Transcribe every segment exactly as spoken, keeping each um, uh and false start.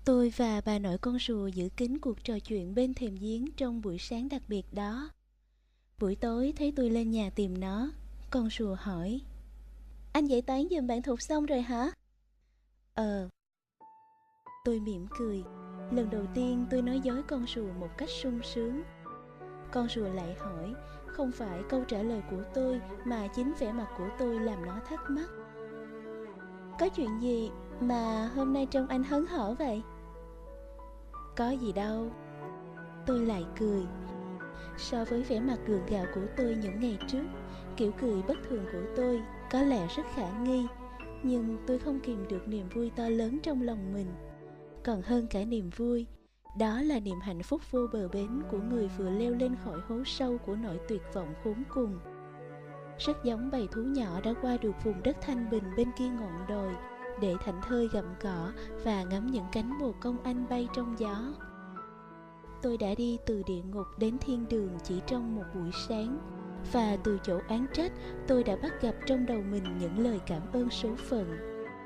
Tôi và bà nội con rùa giữ kín cuộc trò chuyện bên thềm giếng trong buổi sáng đặc biệt đó. Buổi tối thấy tôi lên nhà tìm nó, con rùa hỏi: Anh giải tán giùm bạn Thục xong rồi hả? Ờ. Tôi mỉm cười. Lần đầu tiên tôi nói dối con rùa một cách sung sướng. Con rùa lại hỏi, không phải câu trả lời của tôi mà chính vẻ mặt của tôi làm nó thắc mắc. Có chuyện gì mà hôm nay trông anh hớn hở vậy? Có gì đâu. Tôi lại cười. So với vẻ mặt gượng gạo của tôi những ngày trước, kiểu cười bất thường của tôi có lẽ rất khả nghi, nhưng tôi không kìm được niềm vui to lớn trong lòng mình. Còn hơn cả niềm vui, đó là niềm hạnh phúc vô bờ bến của người vừa leo lên khỏi hố sâu của nỗi tuyệt vọng khốn cùng. Rất giống bầy thú nhỏ đã qua được vùng đất thanh bình bên kia ngọn đồi để thảnh thơi gặm cỏ và ngắm những cánh bồ công anh bay trong gió. Tôi đã đi từ địa ngục đến thiên đường chỉ trong một buổi sáng, và từ chỗ oán trách tôi đã bắt gặp trong đầu mình những lời cảm ơn số phận.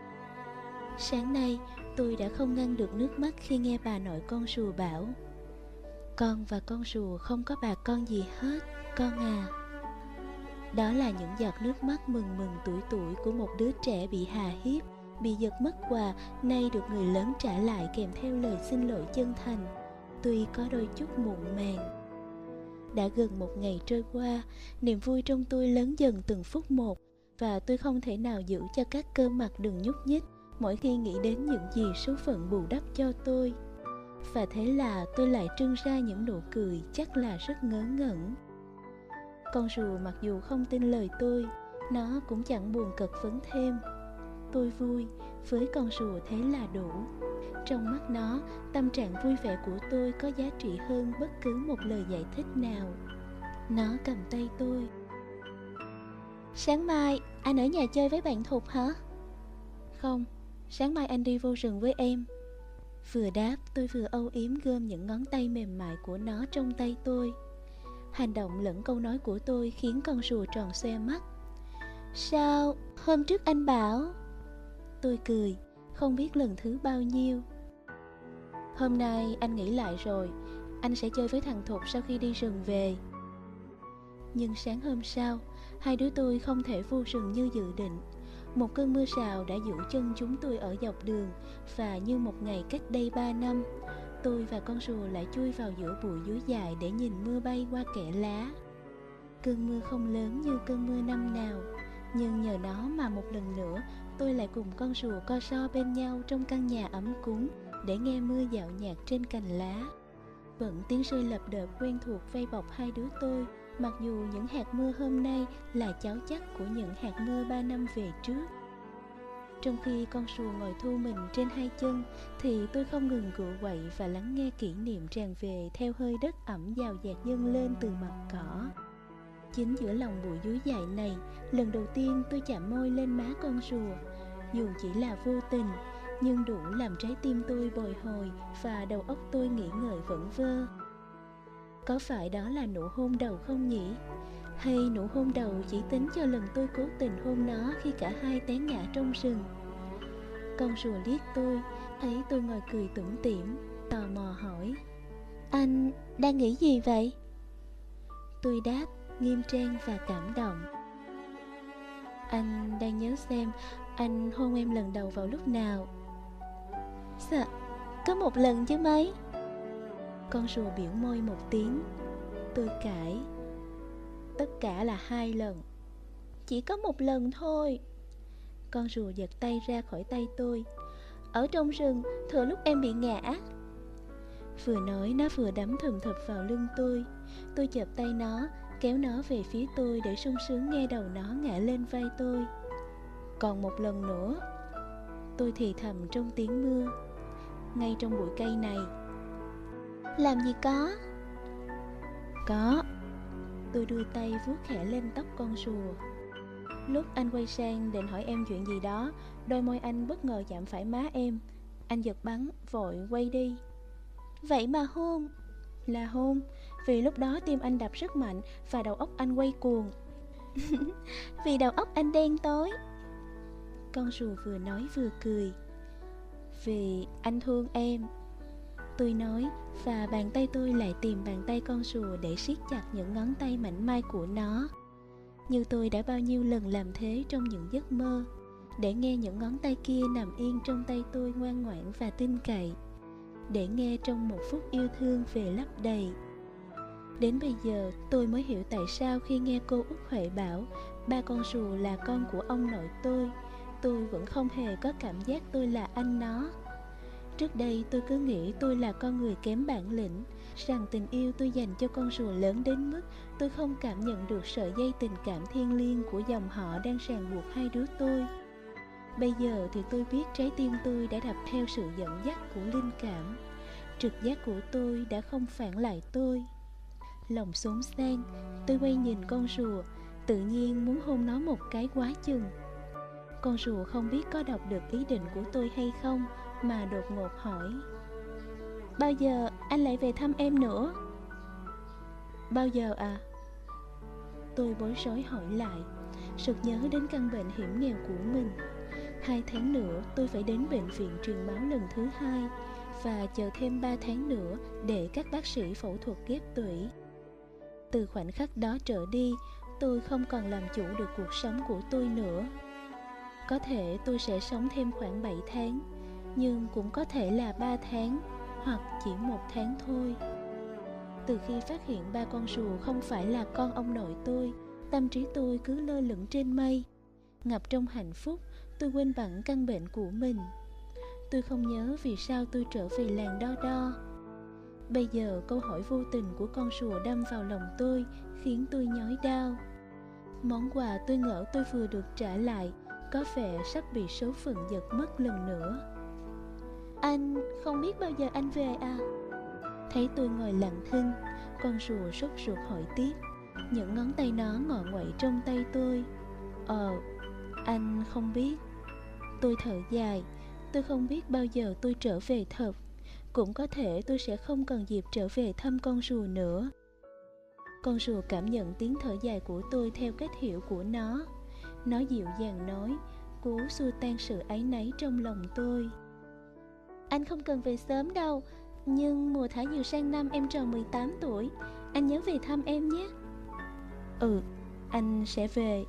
Sáng nay tôi đã không ngăn được nước mắt khi nghe bà nội con rùa bảo: Con và con rùa không có bà con gì hết, con à. Đó là những giọt nước mắt mừng mừng tuổi tuổi của một đứa trẻ bị hà hiếp, bị giật mất quà, nay được người lớn trả lại kèm theo lời xin lỗi chân thành, tuy có đôi chút muộn màng. Đã gần một ngày trôi qua, niềm vui trong tôi lớn dần từng phút một, và tôi không thể nào giữ cho các cơ mặt đừng nhúc nhích mỗi khi nghĩ đến những gì số phận bù đắp cho tôi. Và thế là tôi lại trưng ra những nụ cười chắc là rất ngớ ngẩn. Con rùa mặc dù không tin lời tôi, nó cũng chẳng buồn cật vấn thêm. Tôi vui, với con rùa thế là đủ. Trong mắt nó, tâm trạng vui vẻ của tôi có giá trị hơn bất cứ một lời giải thích nào. Nó cầm tay tôi. Sáng mai anh ở nhà chơi với bạn Thục hả? Không, sáng mai anh đi vô rừng với em. Vừa đáp, tôi vừa âu yếm gom những ngón tay mềm mại của nó trong tay tôi. Hành động lẫn câu nói của tôi khiến con rùa tròn xoe mắt. Sao, hôm trước anh bảo... Tôi cười, không biết lần thứ bao nhiêu. Hôm nay anh nghĩ lại rồi, anh sẽ chơi với thằng Thục sau khi đi rừng về. Nhưng sáng hôm sau, hai đứa tôi không thể vô rừng như dự định. Một cơn mưa rào đã giữ chân chúng tôi ở dọc đường, và như một ngày cách đây ba năm, tôi và con rùa lại chui vào giữa bụi dúi dài để nhìn mưa bay qua kẽ lá. Cơn mưa không lớn như cơn mưa năm nào, nhưng nhờ nó mà một lần nữa tôi lại cùng con rùa co ro bên nhau trong căn nhà ấm cúng để nghe mưa dạo nhạt trên cành lá. Vẫn tiếng rơi lập đợp quen thuộc vây bọc hai đứa tôi, mặc dù những hạt mưa hôm nay là cháu chắc của những hạt mưa ba năm về trước. Trong khi con rùa ngồi thu mình trên hai chân, thì tôi không ngừng cựa quậy và lắng nghe kỷ niệm tràn về theo hơi đất ẩm dào dạt dâng lên từ mặt cỏ. Chính giữa lòng bụi dúi dài này, lần đầu tiên tôi chạm môi lên má con rùa. Dù chỉ là vô tình, nhưng đủ làm trái tim tôi bồi hồi và đầu óc tôi nghĩ ngợi vẩn vơ. Có phải đó là nụ hôn đầu không nhỉ? Hay nụ hôn đầu chỉ tính cho lần tôi cố tình hôn nó khi cả hai té ngã trong rừng? Con rùa liếc tôi, thấy tôi ngồi cười tủm tỉm, tò mò hỏi: Anh đang nghĩ gì vậy? Tôi đáp, nghiêm trang và cảm động: Anh đang nhớ xem anh hôn em lần đầu vào lúc nào. Dạ, có một lần chứ mấy. Con rùa biểu môi một tiếng. Tôi cãi: Tất cả là hai lần. Chỉ có một lần thôi. Con rùa giật tay ra khỏi tay tôi. Ở trong rừng, thừa lúc em bị ngã. Vừa nói nó vừa đấm thùm thụp vào lưng tôi. Tôi chộp tay nó, kéo nó về phía tôi để sung sướng nghe đầu nó ngã lên vai tôi. Còn một lần nữa. Tôi thì thầm trong tiếng mưa. Ngay trong bụi cây này. Làm gì có? Có. Tôi đưa tay vuốt khẽ lên tóc con rùa. Lúc anh quay sang định hỏi em chuyện gì đó, đôi môi anh bất ngờ chạm phải má em. Anh giật bắn, vội quay đi. Vậy mà hôn? Là hôn, vì lúc đó tim anh đập rất mạnh và đầu óc anh quay cuồng. Vì đầu óc anh đen tối. Con rùa vừa nói vừa cười. Vì anh thương em, tôi nói, và bàn tay tôi lại tìm bàn tay con rùa để siết chặt những ngón tay mảnh mai của nó. Như tôi đã bao nhiêu lần làm thế trong những giấc mơ, để nghe những ngón tay kia nằm yên trong tay tôi ngoan ngoãn và tin cậy, để nghe trong một phút yêu thương về lấp đầy. Đến bây giờ tôi mới hiểu tại sao khi nghe cô Út Huệ bảo ba con rùa là con của ông nội tôi, tôi vẫn không hề có cảm giác tôi là anh nó. Trước đây tôi cứ nghĩ tôi là con người kém bản lĩnh, rằng tình yêu tôi dành cho con rùa lớn đến mức tôi không cảm nhận được sợi dây tình cảm thiêng liêng của dòng họ đang ràng buộc hai đứa tôi. Bây giờ thì tôi biết trái tim tôi đã đập theo sự dẫn dắt của linh cảm. Trực giác của tôi đã không phản lại tôi. Lòng xốn sang, tôi quay nhìn con rùa, tự nhiên muốn hôn nó một cái quá chừng. Con rùa không biết có đọc được ý định của tôi hay không, mà đột ngột hỏi: bao giờ anh lại về thăm em nữa? Bao giờ à? Tôi bối rối hỏi lại, sực nhớ đến căn bệnh hiểm nghèo của mình. Hai tháng nữa tôi phải đến bệnh viện truyền máu lần thứ hai, và chờ thêm ba tháng nữa để các bác sĩ phẫu thuật ghép tủy. Từ khoảnh khắc đó trở đi, tôi không còn làm chủ được cuộc sống của tôi nữa. Có thể tôi sẽ sống thêm khoảng bảy tháng, nhưng cũng có thể là ba tháng, hoặc chỉ một tháng thôi. Từ khi phát hiện ba con rùa không phải là con ông nội tôi, tâm trí tôi cứ lơ lửng trên mây. Ngập trong hạnh phúc, tôi quên bẵng căn bệnh của mình. Tôi không nhớ vì sao tôi trở về làng Đo Đo. Bây giờ câu hỏi vô tình của con rùa đâm vào lòng tôi, khiến tôi nhói đau. Món quà tôi ngỡ tôi vừa được trả lại có vẻ sắp bị số phận giật mất lần nữa. Anh không biết bao giờ anh về à? Thấy tôi ngồi lặng thinh, con rùa sốt ruột hỏi tiếp. Những ngón tay nó ngọ nguậy trong tay tôi. Ờ, anh không biết. Tôi thở dài. Tôi không biết bao giờ tôi trở về thật. Cũng có thể tôi sẽ không còn dịp trở về thăm con rùa nữa. Con rùa cảm nhận tiếng thở dài của tôi theo cách hiểu của nó. Nó dịu dàng nói, cố xua tan sự áy náy trong lòng tôi. Anh không cần về sớm đâu, nhưng mùa thả diều sang năm em tròn mười tám tuổi, anh nhớ về thăm em nhé. Ừ, anh sẽ về.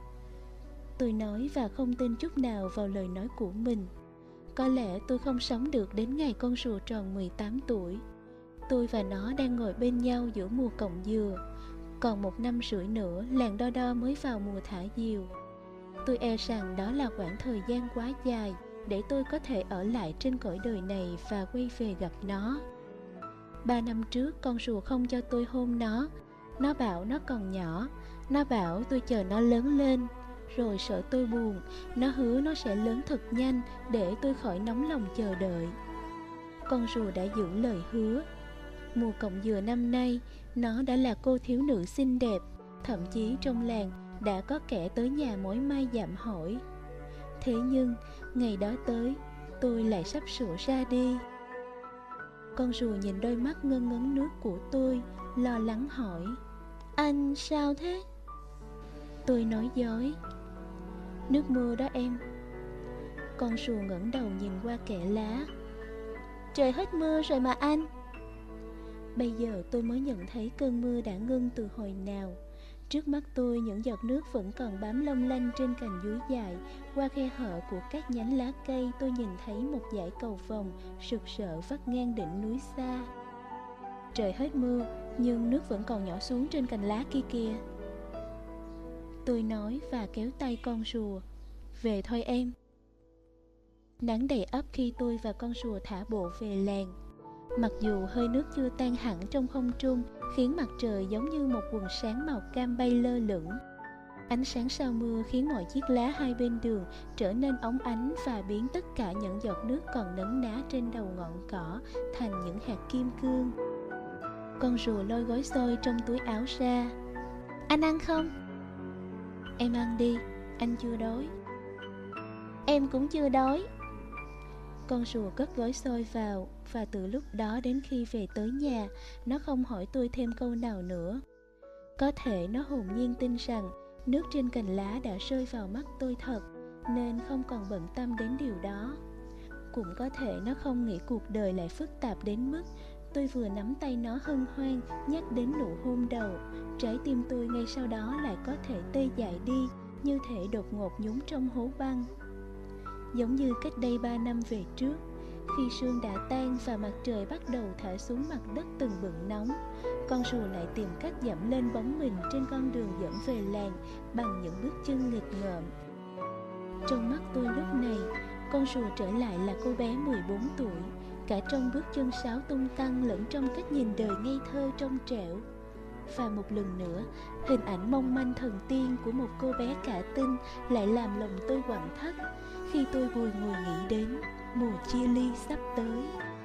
Tôi nói và không tin chút nào vào lời nói của mình. Có lẽ tôi không sống được đến ngày con rùa tròn mười tám tuổi. Tôi và nó đang ngồi bên nhau giữa mùa cọng dừa. Còn một năm rưỡi nữa làng Đo Đo mới vào mùa thả diều. Tôi e rằng đó là quãng thời gian quá dài để tôi có thể ở lại trên cõi đời này và quay về gặp nó. Ba năm trước con rùa không cho tôi hôn nó. Nó bảo nó còn nhỏ. Nó bảo tôi chờ nó lớn lên. Rồi sợ tôi buồn, nó hứa nó sẽ lớn thật nhanh để tôi khỏi nóng lòng chờ đợi. Con rùa đã giữ lời hứa. Mùa cọng dừa năm nay, nó đã là cô thiếu nữ xinh đẹp. Thậm chí trong làng đã có kẻ tới nhà mối mai dạm hỏi. Thế nhưng, ngày đó tới, tôi lại sắp sửa ra đi. Con rùa nhìn đôi mắt ngân ngấn nước của tôi, lo lắng hỏi: anh sao thế? Tôi nói dối: nước mưa đó em. Con rùa ngẩng đầu nhìn qua kẽ lá. Trời hết mưa rồi mà anh. Bây giờ tôi mới nhận thấy cơn mưa đã ngưng từ hồi nào. Trước mắt tôi những giọt nước vẫn còn bám long lanh trên cành dúi dài. Qua khe hở của các nhánh lá cây tôi nhìn thấy một dải cầu vồng sực sỡ vắt ngang đỉnh núi xa. Trời hết mưa nhưng nước vẫn còn nhỏ xuống trên cành lá kia kìa. Tôi nói và kéo tay con rùa. Về thôi em. Nắng đầy ắp khi tôi và con rùa thả bộ về làng. Mặc dù hơi nước chưa tan hẳn trong không trung, khiến mặt trời giống như một quần sáng màu cam bay lơ lửng. Ánh sáng sau mưa khiến mọi chiếc lá hai bên đường trở nên óng ánh và biến tất cả những giọt nước còn nấn ná trên đầu ngọn cỏ thành những hạt kim cương. Con rùa lôi gói xôi trong túi áo ra. Anh ăn không? Em ăn đi, anh chưa đói. Em cũng chưa đói. Con rùa cất gói xôi vào, và từ lúc đó đến khi về tới nhà, nó không hỏi tôi thêm câu nào nữa. Có thể nó hồn nhiên tin rằng nước trên cành lá đã rơi vào mắt tôi thật, nên không còn bận tâm đến điều đó. Cũng có thể nó không nghĩ cuộc đời lại phức tạp đến mức tôi vừa nắm tay nó hân hoan nhắc đến nụ hôn đầu, trái tim tôi ngay sau đó lại có thể tê dại đi, như thể đột ngột nhúng trong hố băng. Giống như cách đây ba năm về trước, khi sương đã tan và mặt trời bắt đầu thả xuống mặt đất từng bừng nóng, con rùa lại tìm cách dẫm lên bóng mình trên con đường dẫn về làng bằng những bước chân nghịch ngợm. Trong mắt tôi lúc này, con rùa trở lại là cô bé mười bốn tuổi, cả trong bước chân sáo tung tăng lẫn trong cách nhìn đời ngây thơ trong trẻo. Và một lần nữa, hình ảnh mong manh thần tiên của một cô bé cả tin lại làm lòng tôi quặn thắt khi tôi bùi ngùi nghĩ đến mùa chia ly sắp tới.